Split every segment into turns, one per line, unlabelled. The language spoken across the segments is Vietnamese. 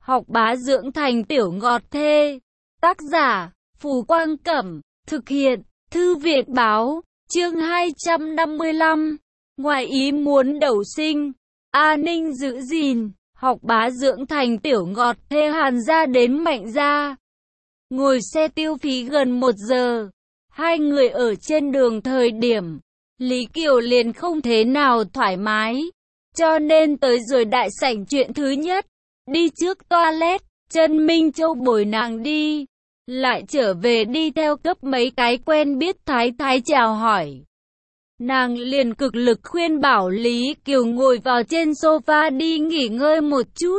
học bá dưỡng thành tiểu ngọt thê. Tác giả, Phù Quang Cẩm, thực hiện, Thư viện Báo, chương 255. Ngoài ý muốn đầu sinh, A Ninh giữ gìn, học bá dưỡng thành tiểu ngọt thê Hàn gia đến Mạnh gia. Ngồi xe tiêu phí gần 1 giờ, hai người ở trên đường thời điểm, Lý Kiều liền không thế nào thoải mái, cho nên tới rồi đại sảnh chuyện thứ nhất, đi trước toilet, Trần Minh Châu bồi nàng đi, lại trở về đi theo cấp mấy cái quen biết thái thái chào hỏi. Nàng liền cực lực khuyên bảo Lý Kiều ngồi vào trên sofa đi nghỉ ngơi một chút,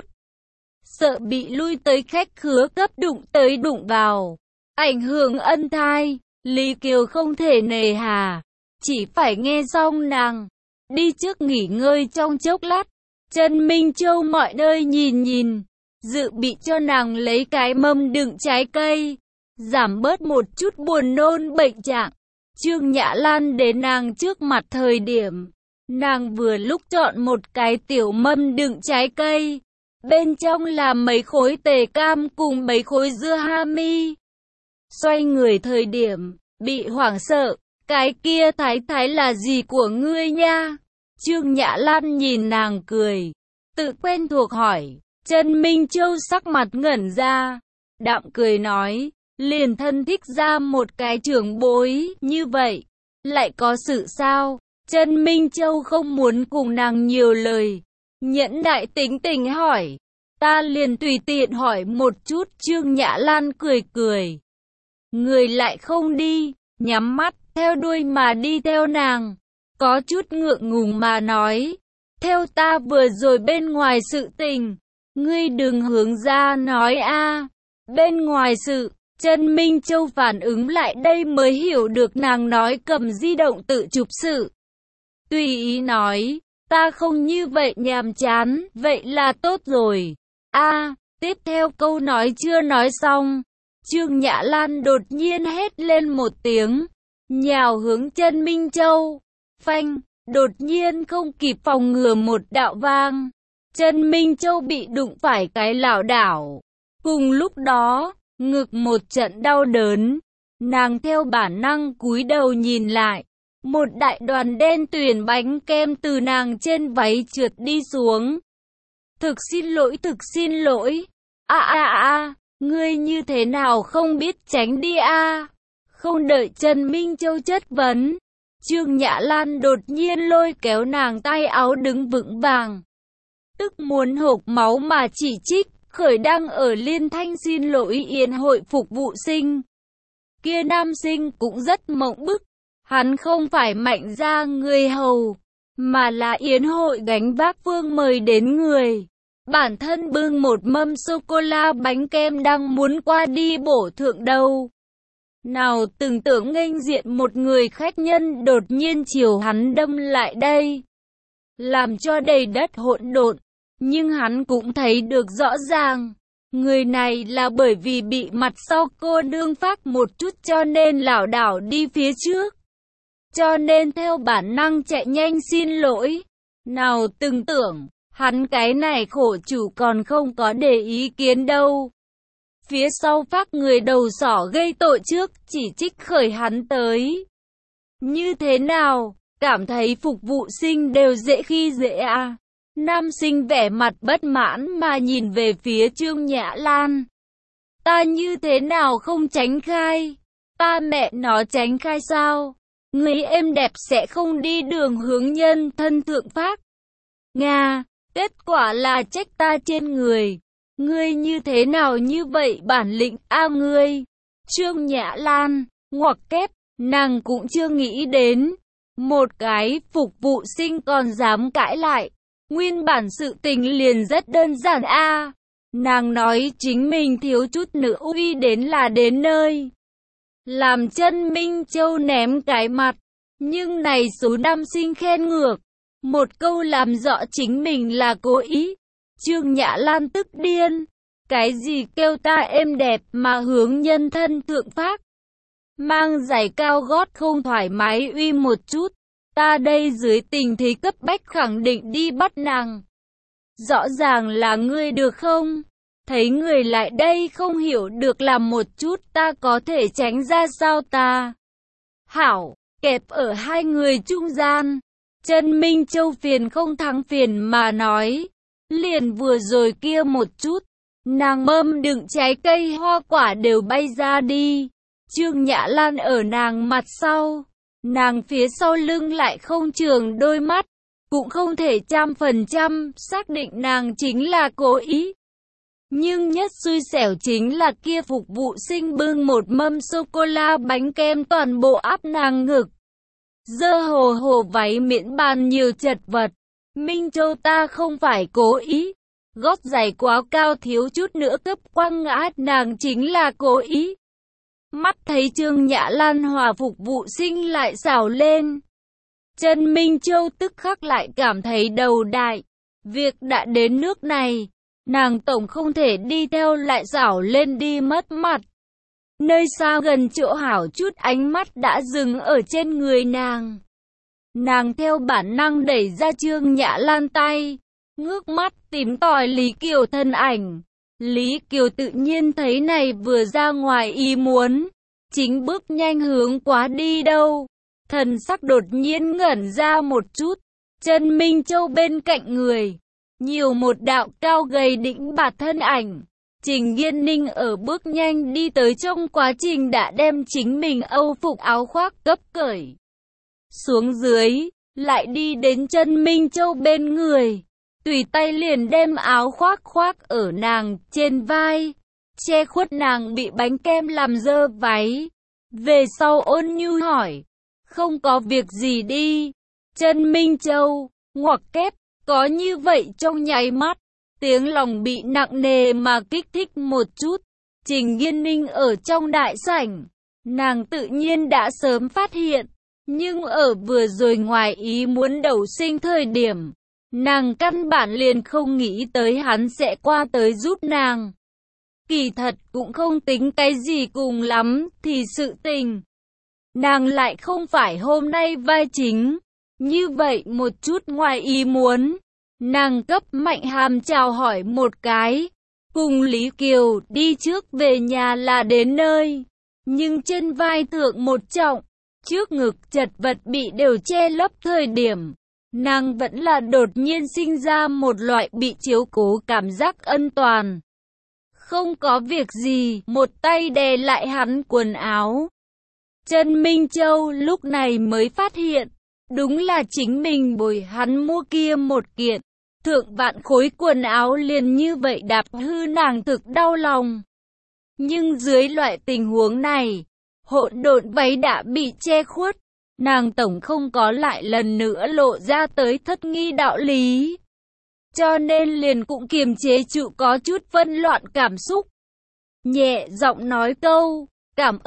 sợ bị lui tới khách khứa cấp đụng tới đụng vào, ảnh hưởng ân thai. Lý Kiều không thể nề hà, chỉ phải nghe xong nàng, đi trước nghỉ ngơi trong chốc lát. Trần Minh Châu mọi nơi nhìn nhìn, dự bị cho nàng lấy cái mâm đựng trái cây, giảm bớt một chút buồn nôn bệnh trạng. Trương Nhã Lan đến nàng trước mặt thời điểm, nàng vừa lúc chọn một cái tiểu mâm đựng trái cây, bên trong là mấy khối tề cam cùng mấy khối dưa hami. Xoay người thời điểm, bị hoảng sợ, cái kia thái thái là gì của ngươi nha? Trương Nhã Lan nhìn nàng cười, tự quen thuộc hỏi. Trần Minh Châu sắc mặt ngẩn ra, đạm cười nói, liền thân thích ra một cái trưởng bối như vậy, lại có sự sao? Trần Minh Châu không muốn cùng nàng nhiều lời, nhẫn đại tính tình hỏi, ta liền tùy tiện hỏi một chút. Trương Nhã Lan cười cười, người lại không đi, nhắm mắt, theo đuôi mà đi theo nàng, có chút ngượng ngùng mà nói, theo ta vừa rồi bên ngoài sự tình, ngươi đừng hướng ra nói a. Bên ngoài sự, Trần Minh Châu phản ứng lại đây mới hiểu được nàng nói cầm di động tự chụp sự. Tùy ý nói, ta không như vậy nhàm chán, vậy là tốt rồi. A, tiếp theo câu nói chưa nói xong, Trương Nhã Lan đột nhiên hét lên một tiếng, nhào hướng Trần Minh Châu. Phanh, đột nhiên không kịp phòng ngừa một đạo vang, Trần Minh Châu bị đụng phải cái lảo đảo. Cùng lúc đó, ngực một trận đau đớn, nàng theo bản năng cúi đầu nhìn lại, một đại đoàn đen tuyền bánh kem từ nàng trên váy trượt đi xuống. Thực xin lỗi, ngươi như thế nào không biết tránh đi a? Không đợi Trần Minh Châu chất vấn, Trương Nhã Lan đột nhiên lôi kéo nàng tay áo đứng vững vàng, tức muốn hộc máu mà chỉ trích, khởi đang ở liên thanh xin lỗi yến hội phục vụ sinh. Kia nam sinh cũng rất mộng bức, hắn không phải Mạnh gia người hầu, mà là yến hội gánh vác Phương mời đến người. Bản thân bưng một mâm sô-cô-la bánh kem đang muốn qua đi bổ thượng đâu. Nào từng tưởng nghênh diện một người khách nhân đột nhiên chiều hắn đâm lại đây, làm cho đầy đất hỗn độn. Nhưng hắn cũng thấy được rõ ràng, người này là bởi vì bị mặt sau cô nương phát một chút cho nên lảo đảo đi phía trước, cho nên theo bản năng chạy nhanh xin lỗi. Nào từng tưởng, hắn cái này khổ chủ còn không có để ý kiến đâu. Phía sau phát người đầu sỏ gây tội trước, chỉ trích khởi hắn tới. Như thế nào, cảm thấy phục vụ sinh đều dễ khi dễ à? Nam sinh vẻ mặt bất mãn mà nhìn về phía Trương Nhã Lan. Ta như thế nào không tránh khai? Ta mẹ nó tránh khai sao? Người em đẹp sẽ không đi đường hướng nhân thân thượng phát. Nga, kết quả là trách ta trên người. Ngươi như thế nào như vậy bản lĩnh a ngươi? Trương Nhã Lan, ngoặc kép, nàng cũng chưa nghĩ đến. Một cái phục vụ sinh còn dám cãi lại. Nguyên bản sự tình liền rất đơn giản a. Nàng nói chính mình thiếu chút nữa uy đến là đến nơi, làm Trần Minh Châu ném cái mặt. Nhưng này số nam sinh khen ngược, một câu làm rõ chính mình là cố ý. Trương Nhã Lan tức điên, cái gì kêu ta êm đẹp mà hướng nhân thân thượng phát, mang giày cao gót không thoải mái uy một chút. Ta đây dưới tình thế cấp bách khẳng định đi bắt nàng. Rõ ràng là ngươi được không? Thấy người lại đây không hiểu được làm một chút ta có thể tránh ra sao ta? Hảo, kẹp ở hai người trung gian. Trần Minh Châu phiền không thắng phiền mà nói. Liền vừa rồi kia một chút, nàng mâm đựng trái cây hoa quả đều bay ra đi. Trương Nhã Lan ở nàng mặt sau, nàng phía sau lưng lại không trường đôi mắt, cũng không thể 100% xác định nàng chính là cố ý. Nhưng nhất xui xẻo chính là kia phục vụ sinh bưng một mâm sô-cô-la bánh kem toàn bộ áp nàng ngực. Dơ hồ hồ váy miễn bàn nhiều chật vật. Minh Châu ta không phải cố ý. Gót giày quá cao thiếu chút nữa cấp quăng ngã nàng chính là cố ý. Mắt thấy Trương Nhã Lan hòa phục vụ sinh lại xảo lên. Trần Minh Châu tức khắc lại cảm thấy đầu đại. Việc đã đến nước này, nàng tổng không thể đi theo lại xảo lên đi mất mặt. Nơi xa gần chỗ hảo chút ánh mắt đã dừng ở trên người nàng. Nàng theo bản năng đẩy ra Trương Nhã Lan tay, ngước mắt tìm tòi Lý Kiều thân ảnh. Lý Kiều tự nhiên thấy này vừa ra ngoài ý muốn, chính bước nhanh hướng quá đi đâu. Thần sắc đột nhiên ngẩn ra một chút, Trần Minh Châu bên cạnh người, nhiều một đạo cao gầy đĩnh bạt thân ảnh. Trình Nghiên Ninh ở bước nhanh đi tới trong quá trình đã đem chính mình âu phục áo khoác cấp cởi xuống dưới, lại đi đến Trần Minh Châu bên người, tùy tay liền đem áo khoác khoác ở nàng trên vai, che khuất nàng bị bánh kem làm dơ váy. Về sau ôn nhu hỏi, không có việc gì đi. Trần Minh Châu, ngoặc kép, có như vậy trong nháy mắt, tiếng lòng bị nặng nề mà kích thích một chút. Trình Nghiên Ninh ở trong đại sảnh, nàng tự nhiên đã sớm phát hiện, nhưng ở vừa rồi ngoài ý muốn đầu sinh thời điểm, nàng căn bản liền không nghĩ tới hắn sẽ qua tới giúp nàng. Kỳ thật cũng không tính cái gì, cùng lắm thì sự tình. Nàng lại không phải hôm nay vai chính, như vậy một chút ngoài ý muốn. Nàng cấp Mạnh Hàm chào hỏi một cái, cùng Lý Kiều đi trước về nhà là đến nơi. Nhưng trên vai thượng một trọng, trước ngực chật vật bị đều che lấp thời điểm, nàng vẫn là đột nhiên sinh ra một loại bị chiếu cố cảm giác ân toàn. Không có việc gì, một tay đè lại hắn quần áo. Trần Minh Châu lúc này mới phát hiện, đúng là chính mình bồi hắn mua kia một kiện. Thượng vạn khối quần áo liền như vậy đạp hư, nàng thực đau lòng. Nhưng dưới loại tình huống này, hỗn độn váy đã bị che khuất, nàng tổng không có lại lần nữa lộ ra tới thất nghi đạo lý. Cho nên liền cũng kiềm chế trụ có chút phân loạn cảm xúc. Nhẹ giọng nói câu, cảm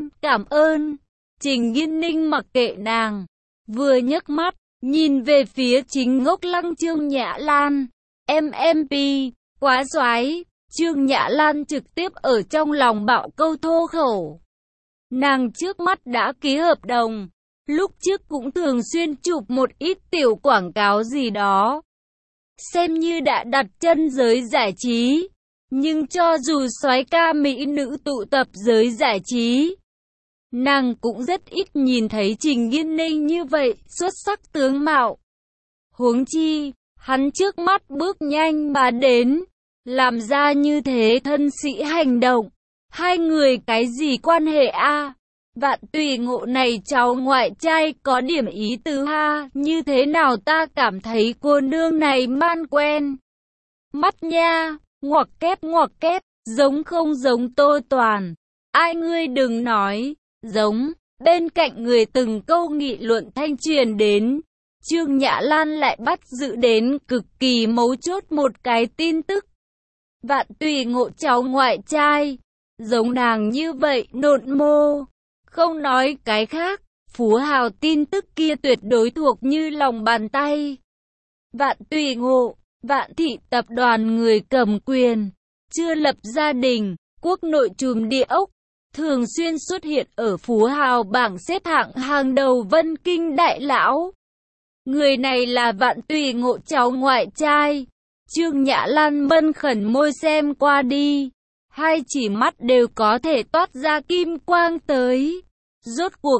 ơn. Trình Nghiên Ninh mặc kệ nàng, vừa nhấc mắt, nhìn về phía chính ngốc lăng Trương Nhã Lan. MMP, quá xoái. Trương Nhã Lan trực tiếp ở trong lòng bạo câu thô khẩu. Nàng trước mắt đã ký hợp đồng, lúc trước cũng thường xuyên chụp một ít tiểu quảng cáo gì đó. Xem như đã đặt chân giới giải trí. Nhưng cho dù soái ca mỹ nữ tụ tập giới giải trí, nàng cũng rất ít nhìn thấy Trình Nghiên Ninh như vậy xuất sắc tướng mạo. Huống chi, hắn trước mắt bước nhanh mà đến, làm ra như thế thân sĩ hành động. Hai người cái gì quan hệ a? Vạn Tùy Ngộ này cháu ngoại trai có điểm ý tứ ha, như thế nào ta cảm thấy cô nương này man quen. Mắt nha, ngoặc kép, giống không giống Tô Toàn. Ai ngươi đừng nói, giống. Bên cạnh người từng câu nghị luận thanh truyền đến. Trương Nhã Lan lại bắt giữ đến cực kỳ mấu chốt một cái tin tức. Vạn Tùy Ngộ cháu ngoại trai, giống nàng như vậy nộn mô. Không nói cái khác, phú hào tin tức kia tuyệt đối thuộc như lòng bàn tay. Vạn Tùy Ngộ, Vạn Thị tập đoàn người cầm quyền, chưa lập gia đình, quốc nội trùm địa ốc, thường xuyên xuất hiện ở phú hào bảng xếp hạng hàng đầu Vân Kinh đại lão. Người này là Vạn Tùy Ngộ cháu ngoại trai. Trương Nhã Lan mân khẩn môi xem qua đi. Hai chỉ mắt đều có thể toát ra kim quang tới. Rốt cuộc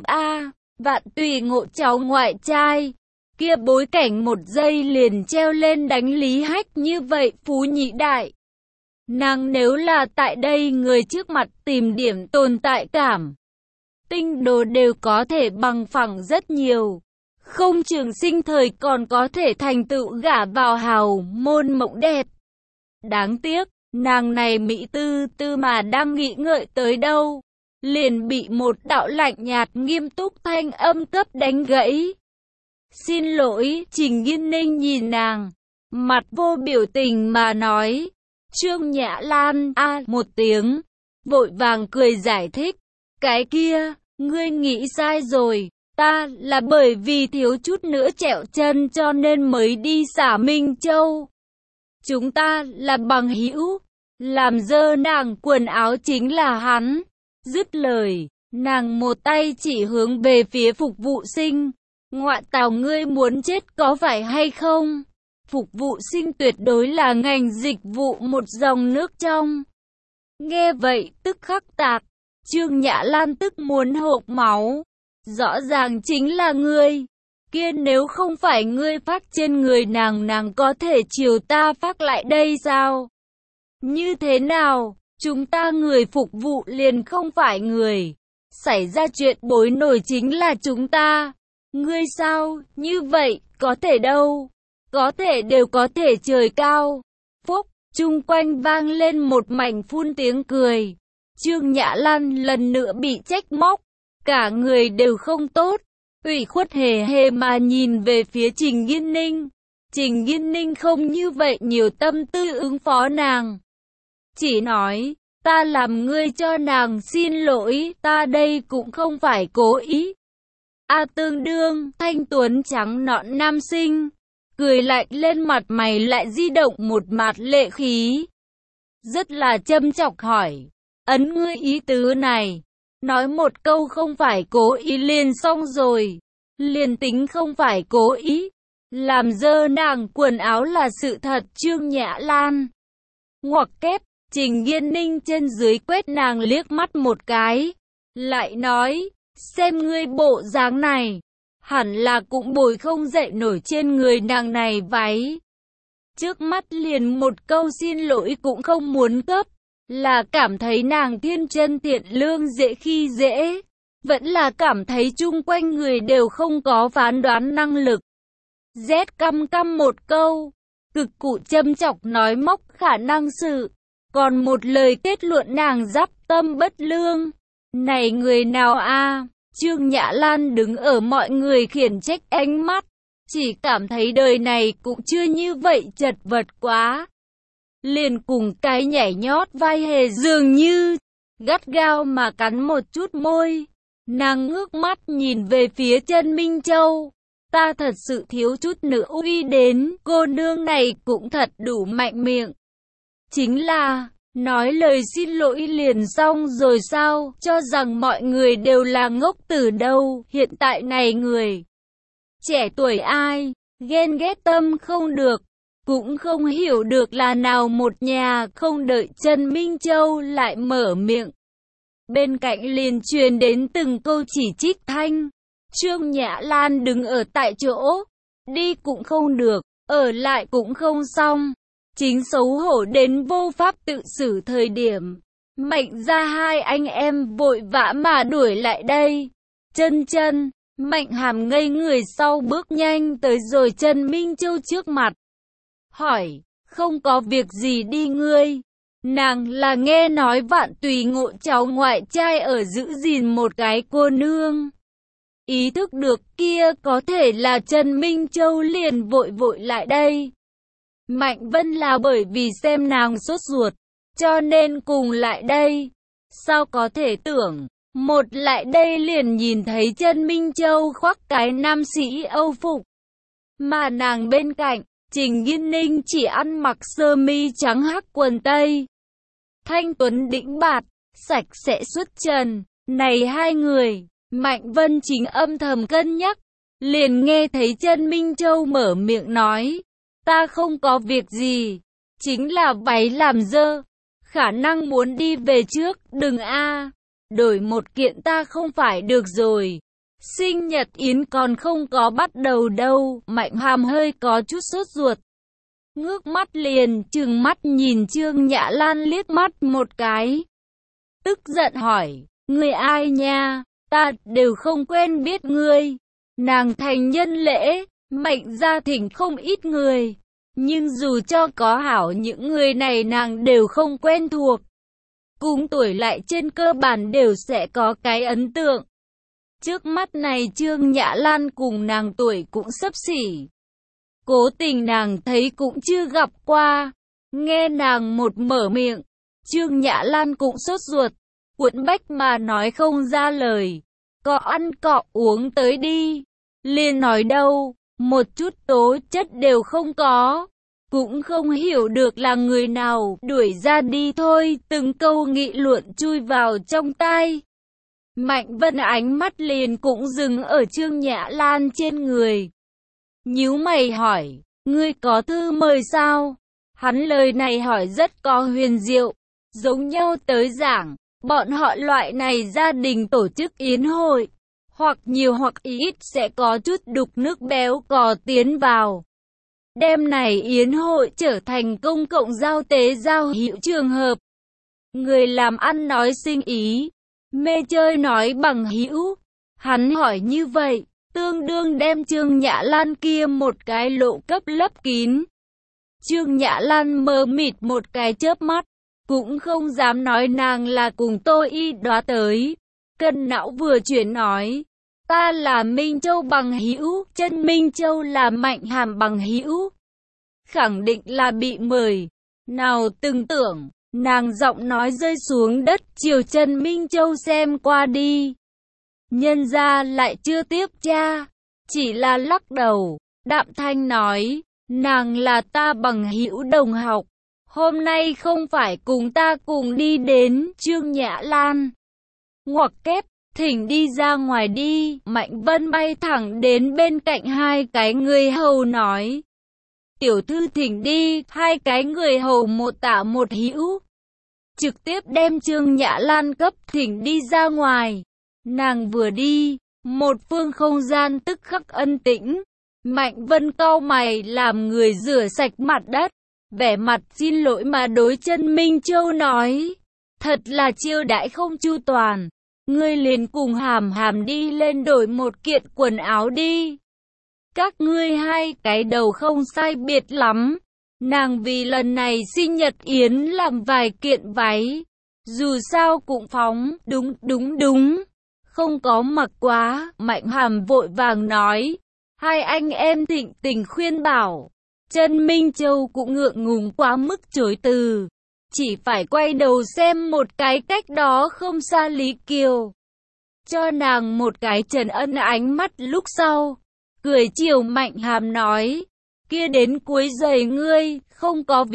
Vạn Tùy Ngộ cháu ngoại trai. Kia bối cảnh một giây liền treo lên đánh Lý Hách như vậy phú nhị đại. Nàng nếu là tại đây người trước mặt tìm điểm tồn tại cảm. Tinh đồ đều có thể bằng phẳng rất nhiều. Không trường sinh thời còn có thể thành tựu gả vào hào môn mộng đẹp. Đáng tiếc, nàng này mỹ tư tư mà đang nghĩ ngợi tới đâu. Liền bị một đạo lạnh nhạt nghiêm túc thanh âm cấp đánh gãy. Xin lỗi, Trình Nghiên Ninh nhìn nàng, mặt vô biểu tình mà nói. Trương Nhã Lan một tiếng, vội vàng cười giải thích. Cái kia, ngươi nghĩ sai rồi, ta là bởi vì thiếu chút nữa trẹo chân cho nên mới đi xả Minh Châu. Chúng ta là bằng hữu, làm dơ nàng quần áo chính là hắn. Dứt lời, nàng một tay chỉ hướng về phía Phục Vụ Sinh. Ngoại tào ngươi muốn chết có phải hay không? Phục vụ sinh tuyệt đối là ngành dịch vụ một dòng nước trong. Nghe vậy tức khắc tạc. Trương Nhã Lan tức muốn hộc máu. Rõ ràng chính là ngươi. Kia nếu không phải ngươi phát trên người nàng có thể chiều ta phát lại đây sao? Như thế nào? Chúng ta người phục vụ liền không phải người. Xảy ra chuyện bối nổi chính là chúng ta. Ngươi sao? Như vậy, có thể đâu. Có thể đều có thể trời cao. Phúc, chung quanh vang lên một mảnh phun tiếng cười. Trương Nhã Lan lần nữa bị trách móc. Cả người đều không tốt. Ủy khuất hề hề mà nhìn về phía Trình Nghiên Ninh. Trình Nghiên Ninh không như vậy nhiều tâm tư ứng phó nàng. Chỉ nói, ta làm ngươi cho nàng xin lỗi, ta đây cũng không phải cố ý. Tương đương, thanh tuấn trắng nõn nam sinh. Cười lạnh lên mặt mày lại di động một mạt lệ khí. Rất là châm chọc hỏi. Ấn ngươi ý tứ này. Nói một câu không phải cố ý liền xong rồi. Liền tính không phải cố ý. Làm dơ nàng quần áo là sự thật. Trương Nhã Lan. Ngoặc kép, Trình Nghiên Ninh trên dưới quét nàng liếc mắt một cái. Lại nói. Xem ngươi bộ dáng này, hẳn là cũng bồi không dậy nổi trên người nàng này váy. Trước mắt liền một câu xin lỗi cũng không muốn cấp, là cảm thấy nàng thiên chân thiện lương dễ khi dễ, vẫn là cảm thấy chung quanh người đều không có phán đoán năng lực. Rét căm căm một câu, cực cụ châm chọc nói móc khả năng sự, còn một lời kết luận nàng giáp tâm bất lương. Này người nào Trương Nhã Lan đứng ở mọi người khiển trách ánh mắt, chỉ cảm thấy đời này cũng chưa như vậy chật vật quá. Liền cùng cái nhảy nhót vai hề dường như, gắt gao mà cắn một chút môi. Nàng ngước mắt nhìn về phía chân Minh Châu. Ta thật sự thiếu chút nữa uy đến, cô nương này cũng thật đủ mạnh miệng. Chính là... nói lời xin lỗi liền xong rồi sao, cho rằng mọi người đều là ngốc từ đâu, hiện tại này người trẻ tuổi ai, ghen ghét tâm không được, cũng không hiểu được là nào một nhà, không đợi Trần Minh Châu lại mở miệng. Bên cạnh liền truyền đến từng câu chỉ trích thanh, Trương Nhã Lan đứng ở tại chỗ, đi cũng không được, ở lại cũng không xong. Chính xấu hổ đến vô pháp tự xử thời điểm. Mạnh ra hai anh em vội vã mà đuổi lại đây. Chân, Mạnh Hàm ngây người sau bước nhanh tới rồi Trần Minh Châu trước mặt. Hỏi, không có việc gì đi ngươi. Nàng là nghe nói Vạn Tùy Ngộ cháu ngoại trai ở giữ gìn một cái cô nương. Ý thức được kia có thể là Trần Minh Châu liền vội lại đây. Mạnh Vân là bởi vì xem nàng sốt ruột, cho nên cùng lại đây. Sao có thể tưởng, một lại đây liền nhìn thấy Trần Minh Châu khoác cái nam sĩ Âu phục. Mà nàng bên cạnh, Trình Nghiên Ninh chỉ ăn mặc sơ mi trắng hắc quần tây. Thanh tuấn đĩnh bạt, sạch sẽ xuất trần. Này hai người, Mạnh Vân chính âm thầm cân nhắc. Liền nghe thấy Trần Minh Châu mở miệng nói. Ta không có việc gì, chính là váy làm dơ. Khả năng muốn đi về trước, đừng a. Đổi một kiện ta không phải được rồi. Sinh nhật yến còn không có bắt đầu đâu. Mạnh Hàm hơi có chút sốt ruột. Ngước mắt liền, trừng mắt nhìn Trương Nhã Lan liếc mắt một cái. Tức giận hỏi, ngươi ai nha, ta đều không quen biết ngươi. Nàng thành nhân lễ, Mạnh gia thỉnh không ít người. Nhưng dù cho có hảo những người này nàng đều không quen thuộc. Cùng tuổi lại trên cơ bản đều sẽ có cái ấn tượng. Trước mắt này Trương Nhã Lan cùng nàng tuổi cũng xấp xỉ. Cố tình nàng thấy cũng chưa gặp qua. Nghe nàng một mở miệng, Trương Nhã Lan cũng sốt ruột. Quẫn bách mà nói không ra lời. Có ăn cọ uống tới đi. Liền nói đâu, một chút tố chất đều không có. Cũng không hiểu được là người nào đuổi ra đi thôi. Từng câu nghị luận chui vào trong tai. Mạnh Vân ánh mắt liền cũng dừng ở Trương Nhã Lan trên người. Nhíu mày hỏi, ngươi có thư mời sao? Hắn lời này hỏi rất có huyền diệu. Giống nhau tới giảng, bọn họ loại này gia đình tổ chức yến hội. Hoặc nhiều hoặc ít sẽ có chút đục nước béo cò tiến vào. Đêm này yến hội trở thành công cộng giao tế giao hữu trường hợp. Người làm ăn nói sinh ý, mê chơi nói bằng hữu. Hắn hỏi như vậy, tương đương đem Trương Nhã Lan kia một cái lỗ cấp lấp kín. Trương Nhã Lan mờ mịt một cái chớp mắt, cũng không dám nói nàng là cùng Tô Y Đoá tới. Cân não vừa chuyển nói, ta là Minh Châu bằng hữu, chân Minh Châu là Mạnh Hàm bằng hữu. Khẳng định là bị mời. Nào từng tưởng, nàng giọng nói rơi xuống đất, chiều chân Minh Châu xem qua đi. Nhân ra lại chưa tiếp tra, chỉ là lắc đầu, đạm thanh nói, nàng là ta bằng hữu đồng học. Hôm nay không phải cùng ta cùng đi đến Trương Nhã Lan. Ngoặc kép, thỉnh đi ra ngoài đi. Mạnh Vân bay thẳng đến bên cạnh hai cái người hầu nói. Tiểu thư thỉnh đi, hai cái người hầu một tả một hữu. Trực tiếp đem Trương Nhã Lan cấp thỉnh đi ra ngoài. Nàng vừa đi, một phương không gian tức khắc ân tĩnh. Mạnh Vân cau mày làm người rửa sạch mặt đất. Vẻ mặt xin lỗi mà đối chân Minh Châu nói. Thật là chiêu đãi không chu toàn. Ngươi liền cùng Hàm Hàm đi lên đổi một kiện quần áo đi. Các ngươi hai cái đầu không sai biệt lắm. Nàng vì lần này sinh nhật yến làm vài kiện váy. Dù sao cũng phóng, đúng. Không có mặc quá, Mạnh Hàm vội vàng nói. Hai anh em thịnh tình khuyên bảo. Chân Minh Châu cũng ngượng ngùng quá mức chối từ. Chỉ phải quay đầu xem một cái cách đó không xa Lý Kiều. Cho nàng một cái trần ân ánh mắt lúc sau. Cười chiều Mạnh Hàm nói. Kia đến cuối giày ngươi, không có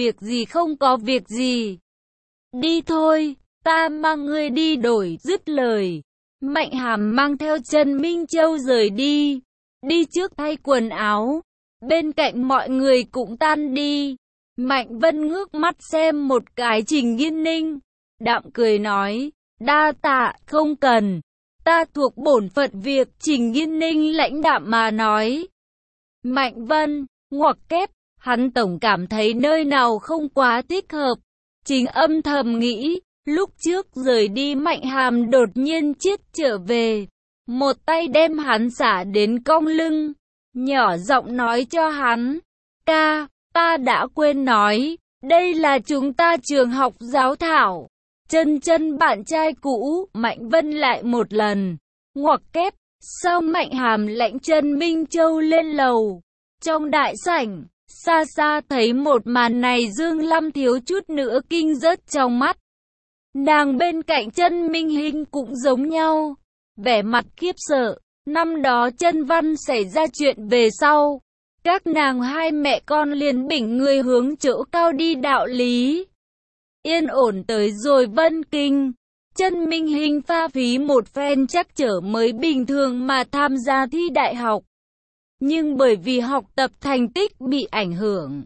việc gì. Đi thôi, ta mang ngươi đi đổi, dứt lời. Mạnh Hàm mang theo Trần Minh Châu rời đi. Đi trước thay quần áo. Bên cạnh mọi người cũng tan đi. Mạnh Vân ngước mắt xem một cái Trình Nghiên Ninh. Đạm cười nói, đa tạ, không cần. Ta thuộc bổn phận việc. Trình Nghiên Ninh lãnh đạm mà nói. Mạnh Vân, ngoặc kép, hắn tổng cảm thấy nơi nào không quá thích hợp. Trình âm thầm nghĩ, lúc trước rời đi Mạnh Hàm đột nhiên chết trở về. Một tay đem hắn xả đến cong lưng. Nhỏ giọng nói cho hắn, ca, ta đã quên nói, đây là chúng ta trường học giáo thảo. Chân bạn trai cũ, Mạnh Vân lại một lần. Ngoặc kép, sau Mạnh Hàm lãnh Chân Minh Châu lên lầu. Trong đại sảnh, xa xa thấy một màn này Dương Lâm thiếu chút nữa kinh rớt trong mắt. Nàng bên cạnh Chân Minh Hinh cũng giống nhau, vẻ mặt khiếp sợ. Năm đó Chân Văn xảy ra chuyện về sau, các nàng hai mẹ con liền bỉnh người hướng chỗ cao đi đạo lý. Yên ổn tới rồi Vân Kinh, Chân Minh Hinh pha phí một phen trắc trở mới bình thường mà tham gia thi đại học. Nhưng bởi vì học tập thành tích bị ảnh hưởng,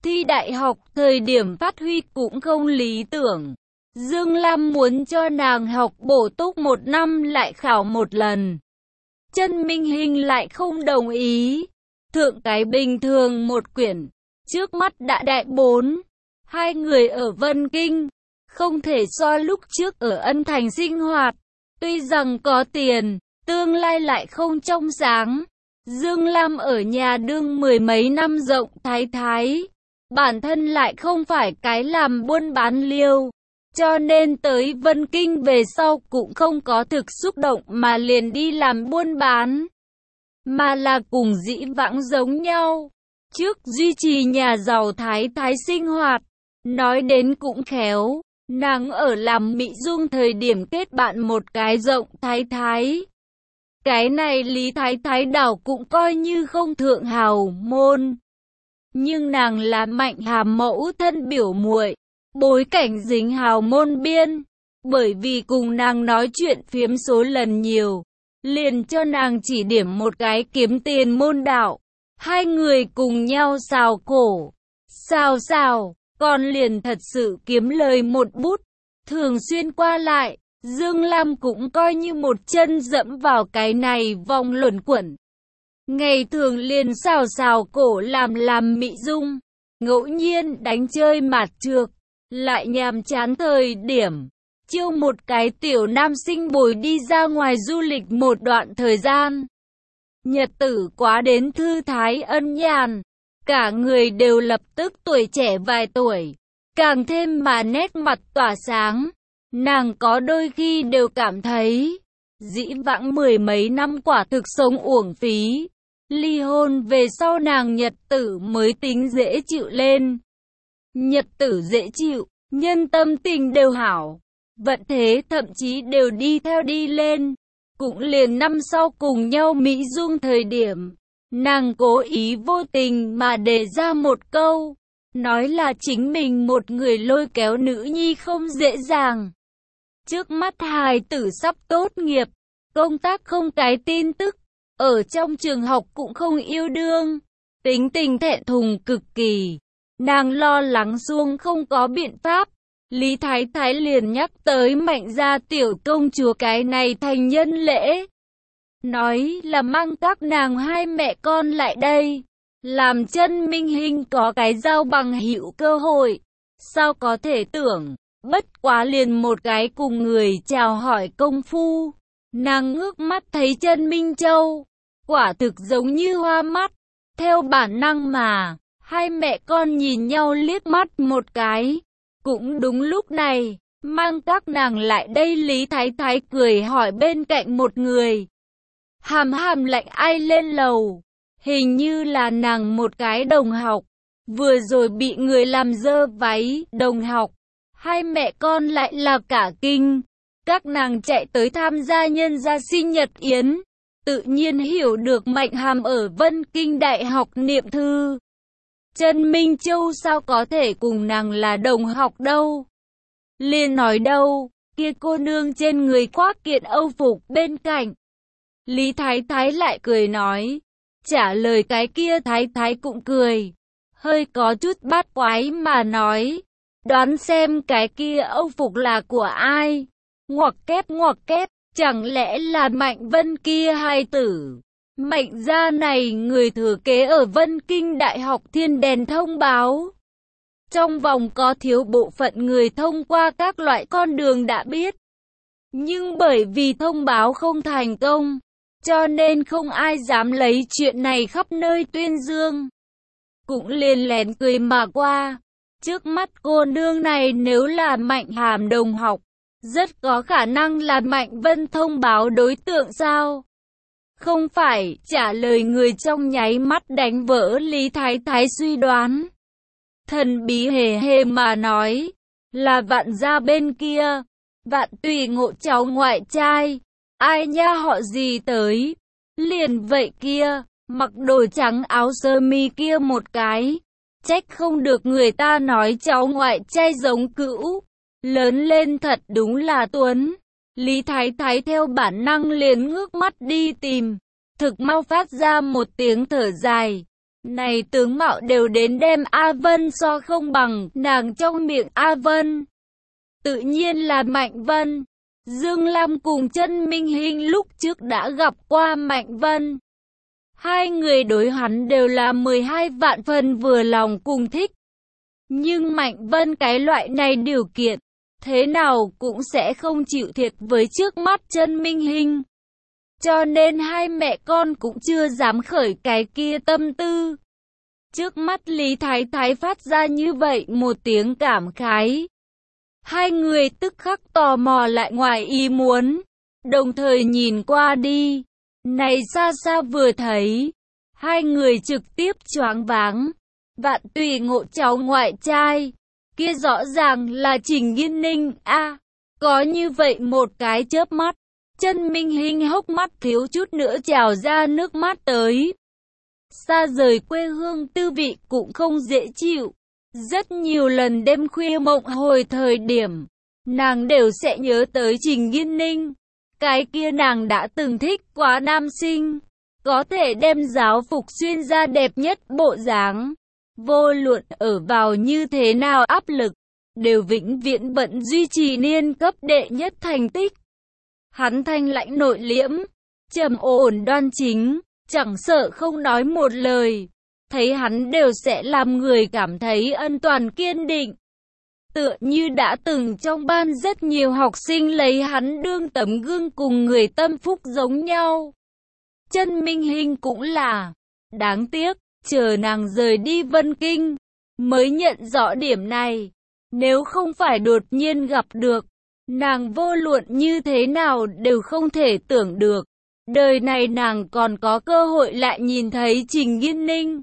Thi đại học thời điểm phát huy cũng không lý tưởng. Dương Lam muốn cho nàng học bổ túc 1 năm lại khảo 1 lần. Chân Minh Hình lại không đồng ý. Thượng cái bình thường 1 quyển, trước mắt đã đại 4. Hai người ở Vân Kinh, không thể so lúc trước ở Ân Thành sinh hoạt. Tuy rằng có tiền, tương lai lại không trong sáng. Dương Lam ở nhà đương 10 mấy năm rộng thái thái. Bản thân lại không phải cái làm buôn bán liêu. Cho nên tới Vân Kinh về sau cũng không có thực xúc động mà liền đi làm buôn bán. Mà là cùng dĩ vãng giống nhau. Trước duy trì nhà giàu thái thái sinh hoạt. Nói đến cũng khéo. Nàng ở làm Mỹ Dung thời điểm kết bạn một cái rộng thái thái. Cái này Lý Thái Thái đảo cũng coi như không thượng hào môn. Nhưng nàng là Mạnh Hàm mẫu thân biểu muội, bối cảnh dính hào môn biên. Bởi vì cùng nàng nói chuyện phiếm số lần nhiều, liền cho nàng chỉ điểm một cái kiếm tiền môn đạo. Hai người cùng nhau xào cổ, xào, còn liền thật sự kiếm lời một bút. Thường xuyên qua lại, Dương Lam cũng coi như một chân dẫm vào cái này vòng luẩn quẩn. Ngày thường liền xào cổ làm Mỹ Dung, ngẫu nhiên đánh chơi mạt trược, lại nhàm chán thời điểm, chiêu một cái tiểu nam sinh bồi đi ra ngoài du lịch một đoạn thời gian. Nhật tử quá đến thư thái ân nhàn, cả người đều lập tức tuổi trẻ vài tuổi, càng thêm mà nét mặt tỏa sáng. Nàng có đôi khi đều cảm thấy, dĩ vãng 10 mấy năm quả thực sống uổng phí. Ly hôn về sau nàng nhật tử mới tính dễ chịu lên. Nhật tử dễ chịu, nhân tâm tình đều hảo, vận thế thậm chí đều đi theo đi lên. Cũng liền năm sau cùng nhau Mỹ Dung thời điểm, nàng cố ý vô tình mà đề ra một câu, nói là chính mình một người lôi kéo nữ nhi không dễ dàng. Trước mắt hài tử sắp tốt nghiệp, công tác không cái tin tức, ở trong trường học cũng không yêu đương, tính tình thẹn thùng cực kỳ. Nàng lo lắng xuông không có biện pháp, Lý Thái Thái liền nhắc tới Mạnh gia tiểu công chúa cái này thành nhân lễ. Nói là mang các nàng hai mẹ con lại đây, làm Chân Minh Hình có cái giao bằng hữu cơ hội. Sao có thể tưởng, bất quá liền một cái cùng người chào hỏi công phu. Nàng ngước mắt thấy Chân Minh Châu, quả thực giống như hoa mắt. Theo bản năng mà, hai mẹ con nhìn nhau liếc mắt một cái. Cũng đúng lúc này, mang các nàng lại đây Lý Thái Thái cười hỏi bên cạnh một người. Hàm lạnh ai lên lầu, hình như là nàng một cái đồng học, vừa rồi bị người làm dơ váy, đồng học. Hai mẹ con lại là cả kinh, các nàng chạy tới tham gia nhân gia sinh nhật yến, tự nhiên hiểu được Mạnh Hàm ở Vân Kinh Đại học niệm thư. Chân Minh Châu sao có thể cùng nàng là đồng học đâu? Liền nói đâu, kia cô nương trên người khoác kiện Âu phục bên cạnh. Lý Thái Thái lại cười nói, trả lời cái kia Thái Thái cũng cười, hơi có chút bát quái mà nói, đoán xem cái kia Âu phục là của ai? Ngoặc kép, chẳng lẽ là Mạnh Vân kia hai tử? Mạnh gia này người thừa kế ở Vân Kinh Đại học Thiên Đèn thông báo. Trong vòng có thiếu bộ phận người thông qua các loại con đường đã biết. Nhưng bởi vì thông báo không thành công, cho nên không ai dám lấy chuyện này khắp nơi tuyên dương. Cũng liền lén cười mà qua. Trước mắt cô nương này nếu là Mạnh Hàm đồng học, rất có khả năng là Mạnh Vân thông báo đối tượng sao? Không phải, trả lời người trong nháy mắt đánh vỡ Lý Thái Thái suy đoán. Thần bí hề mà nói, là Vạn gia bên kia, Vạn Tùy Ngộ cháu ngoại trai, ai nha họ gì tới, liền vậy kia, mặc đồ trắng áo sơ mi kia một cái, trách không được người ta nói cháu ngoại trai giống cữu, lớn lên thật đúng là tuấn. Lý Thái Thái theo bản năng liền ngước mắt đi tìm, thực mau phát ra một tiếng thở dài, này tướng mạo đều đến đem A Vân so không bằng, nàng trong miệng A Vân tự nhiên là Mạnh Vân. Dương Lam cùng Chân Minh Hinh lúc trước đã gặp qua Mạnh Vân. Hai người đối hắn đều là 12 vạn phần vừa lòng cùng thích. Nhưng Mạnh Vân cái loại này điều kiện, thế nào cũng sẽ không chịu thiệt với trước mắt Chân Minh Hinh. Cho nên hai mẹ con cũng chưa dám khởi cái kia tâm tư. Trước mắt Lý Thái Thái phát ra như vậy một tiếng cảm khái. Hai người tức khắc tò mò lại ngoài ý muốn, đồng thời nhìn qua đi. Này xa xa vừa thấy, hai người trực tiếp choáng váng. Vạn Tùy Ngộ cháu ngoại trai, kia rõ ràng là Trình Nghiên Ninh a. Có như vậy một cái chớp mắt, Chân Minh Hinh hốc mắt thiếu chút nữa trào ra nước mắt tới. Xa rời quê hương tư vị cũng không dễ chịu. Rất nhiều lần đêm khuya mộng hồi thời điểm, nàng đều sẽ nhớ tới Trình Nghiên Ninh. Cái kia nàng đã từng thích quá nam sinh, có thể đem giáo phục xuyên ra đẹp nhất bộ dáng. Vô luận ở vào như thế nào áp lực, đều vĩnh viễn bận duy trì niên cấp đệ nhất thành tích. Hắn thanh lãnh nội liễm, trầm ổn đoan chính, chẳng sợ không nói một lời. Thấy hắn đều sẽ làm người cảm thấy ân toàn kiên định. Tựa như đã từng trong ban rất nhiều học sinh lấy hắn đương tấm gương cùng người tâm phúc giống nhau. Chân Minh Hinh cũng là. Đáng tiếc, chờ nàng rời đi Vân Kinh, mới nhận rõ điểm này. Nếu không phải đột nhiên gặp được, nàng vô luận như thế nào đều không thể tưởng được. Đời này nàng còn có cơ hội lại nhìn thấy Trình Nghiên Ninh.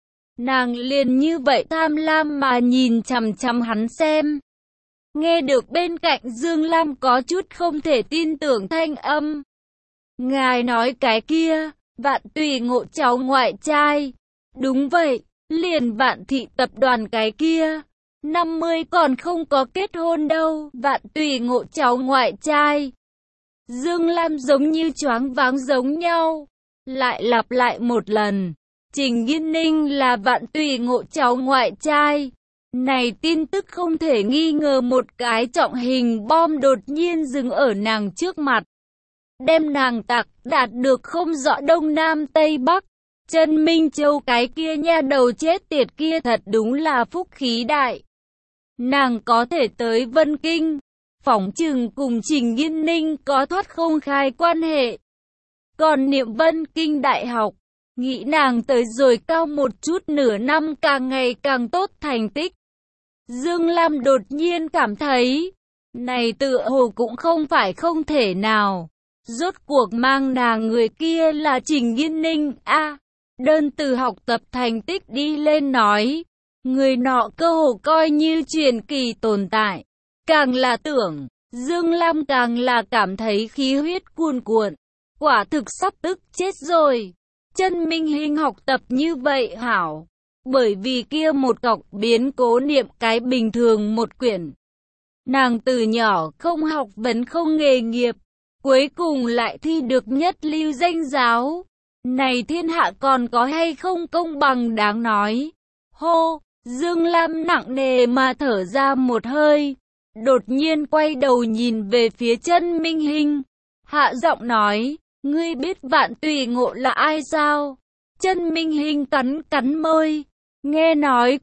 Nàng liền như vậy tham lam mà nhìn chằm chằm hắn xem. Nghe được bên cạnh Dương Lam có chút không thể tin tưởng thanh âm. Ngài nói cái kia, Vạn Tùy Ngộ cháu ngoại trai. Đúng vậy, liền Vạn Thị tập đoàn cái kia. 50 còn không có kết hôn đâu, Vạn Tùy Ngộ cháu ngoại trai. Dương Lam giống như choáng váng giống nhau. Lại lặp lại một lần. Trình Nghiên Ninh là Vạn Tùy Ngộ cháu ngoại trai. Này tin tức không thể nghi ngờ một cái trọng hình bom đột nhiên dừng ở nàng trước mặt. Đem nàng tạc đạt được không rõ đông nam tây bắc. Chân Minh Châu cái kia nha đầu chết tiệt kia thật đúng là phúc khí đại. Nàng có thể tới Vân Kinh, phỏng chừng cùng Trình Nghiên Ninh có thoát không khai quan hệ. Còn niệm Vân Kinh đại học, nghĩ nàng tới rồi cao một chút nửa năm càng ngày càng tốt thành tích. Dương Lam đột nhiên cảm thấy, này tựa hồ cũng không phải không thể nào. Rốt cuộc mang nàng người kia là Trình Nghiên Ninh a. Đơn từ học tập thành tích đi lên nói, người nọ cơ hồ coi như truyền kỳ tồn tại. Càng là tưởng, Dương Lam càng là cảm thấy khí huyết cuồn cuộn. Quả thực sắp tức chết rồi. Chân Minh Hinh học tập như vậy hảo. Bởi vì kia một cọc biến cố niệm cái bình thường một quyển. Nàng từ nhỏ không học vấn không nghề nghiệp. Cuối cùng lại thi được nhất lưu danh giáo. Này thiên hạ còn có hay không công bằng đáng nói. Hô, Dương Lam nặng nề mà thở ra một hơi. Đột nhiên quay đầu nhìn về phía Chân Minh Hinh. Hạ giọng nói, ngươi biết Vạn Tùy Ngộ là ai sao? Chân Minh Hinh cắn cắn môi. Nghe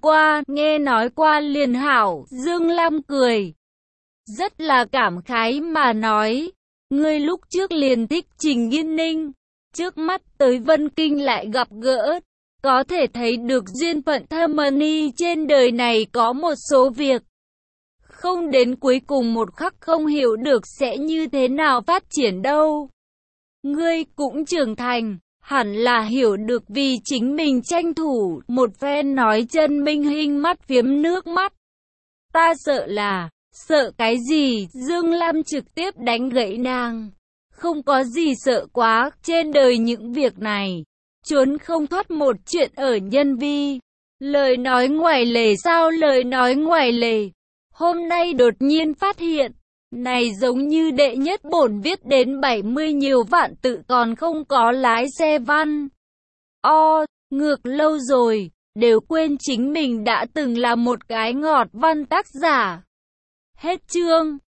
nói qua liền hảo. Dương Lam cười. Rất là cảm khái mà nói. Ngươi lúc trước liền thích Trình Nghiên Ninh. Trước mắt tới Vân Kinh lại gặp gỡ. Có thể thấy được duyên phận Harmony trên đời này có một số việc. Không đến cuối cùng một khắc không hiểu được sẽ như thế nào phát triển đâu. Ngươi cũng trưởng thành, hẳn là hiểu được vì chính mình tranh thủ. Một phen nói. Chân Minh Hinh mắt phiếm nước mắt. Ta sợ cái gì? Dương Lam trực tiếp đánh gãy nàng. Không có gì sợ quá, trên đời những việc này, trốn không thoát một chuyện ở nhân vi. Lời nói ngoài lề sao? Lời nói ngoài lề. Hôm nay đột nhiên phát hiện, này giống như đệ nhất bổn viết đến 70 nhiều vạn tự còn không có lái xe văn. ngược lâu rồi, đều quên chính mình đã từng là một gái ngọt văn tác giả. Hết chương.